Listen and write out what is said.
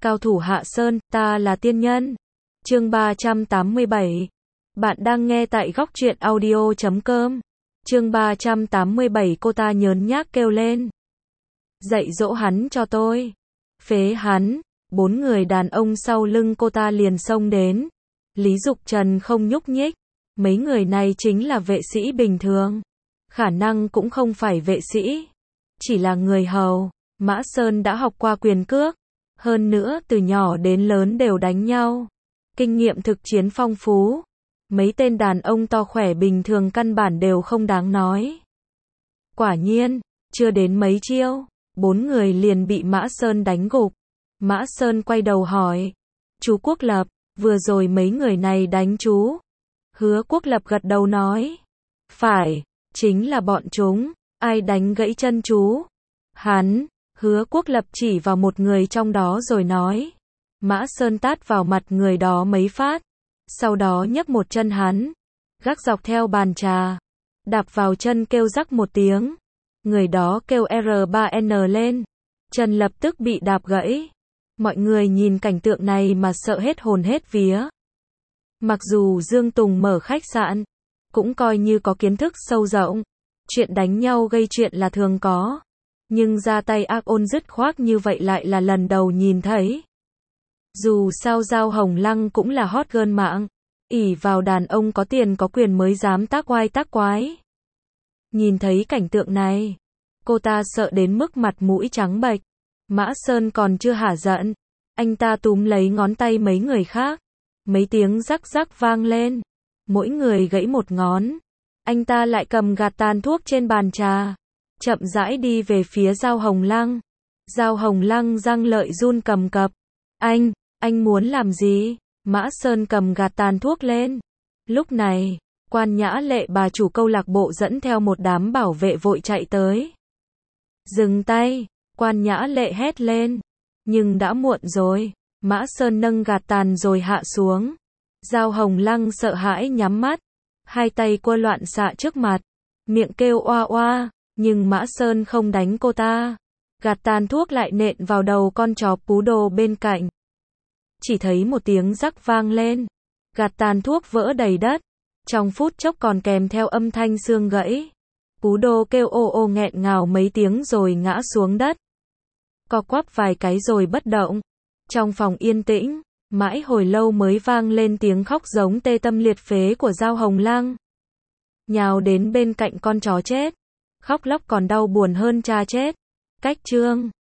Cao thủ Hạ Sơn, ta là tiên nhân. Chương 387. Bạn đang nghe tại góc truyện audio.com. Chương 387. Cô ta nhớn nhác kêu lên. Dạy dỗ hắn cho tôi. Phế hắn. 4 người đàn ông sau lưng cô ta liền xông đến. Lý Dục Trần không nhúc nhích. Mấy người này chính là vệ sĩ bình thường. Khả năng cũng không phải vệ sĩ. Chỉ là người hầu. Mã Sơn đã học qua quyền cước. Hơn nữa từ nhỏ đến lớn đều đánh nhau. Kinh nghiệm thực chiến phong phú. Mấy tên đàn ông to khỏe bình thường căn bản đều không đáng nói. Quả nhiên, chưa đến mấy chiêu, 4 người liền bị Mã Sơn đánh gục. Mã Sơn quay đầu hỏi. Chú Quốc Lập, vừa rồi mấy người này đánh chú? Hứa Quốc Lập gật đầu nói. Phải, chính là bọn chúng. Ai đánh gãy chân chú? Hắn. Hứa Quốc Lập chỉ vào một người trong đó rồi nói. Mã Sơn tát vào mặt người đó mấy phát. Sau đó nhấc một chân hắn. Gác dọc theo bàn trà. Đạp vào chân kêu rắc một tiếng. Người đó kêu R3N lên. Chân lập tức bị đạp gãy. Mọi người nhìn cảnh tượng này mà sợ hết hồn hết vía. Mặc dù Dương Tùng mở khách sạn, cũng coi như có kiến thức sâu rộng. Chuyện đánh nhau gây chuyện là thường có. Nhưng ra tay ác ôn dứt khoát như vậy lại là lần đầu nhìn thấy. Dù sao Giao Hồng Lăng cũng là hot girl mạng. Ỷ vào đàn ông có tiền có quyền mới dám tác oai tác quái. Nhìn thấy cảnh tượng này, cô ta sợ đến mức mặt mũi trắng bệch. Mã Sơn còn chưa hả giận. Anh ta túm lấy ngón tay mấy người khác. Mấy tiếng rắc rắc vang lên. Mỗi người gãy một ngón. Anh ta lại cầm gạt tàn thuốc trên bàn trà. Chậm rãi đi về phía Giao Hồng Lăng. Giao Hồng Lăng răng lợi run cầm cập. Anh muốn làm gì? Mã Sơn cầm gạt tàn thuốc lên. Lúc này, Quan Nhã Lệ bà chủ câu lạc bộ dẫn theo một đám bảo vệ vội chạy tới. Dừng tay, Quan Nhã Lệ hét lên. Nhưng đã muộn rồi. Mã Sơn nâng gạt tàn rồi hạ xuống. Giao Hồng Lăng sợ hãi nhắm mắt. Hai tay quơ loạn xạ trước mặt. Miệng kêu oa oa. Nhưng Mã Sơn không đánh cô ta. Gạt tàn thuốc lại nện vào đầu con chó poodle bên cạnh. Chỉ thấy một tiếng rắc vang lên. Gạt tàn thuốc vỡ đầy đất. Trong phút chốc còn kèm theo âm thanh xương gãy. Poodle kêu ô ô nghẹn ngào mấy tiếng rồi ngã xuống đất. Co quắp vài cái rồi bất động. Trong phòng yên tĩnh, mãi hồi lâu mới vang lên tiếng khóc giống tê tâm liệt phế của Giao Hồng Lăng. Nhào đến bên cạnh con chó chết. Khóc lóc còn đau buồn hơn cha chết. Cách chương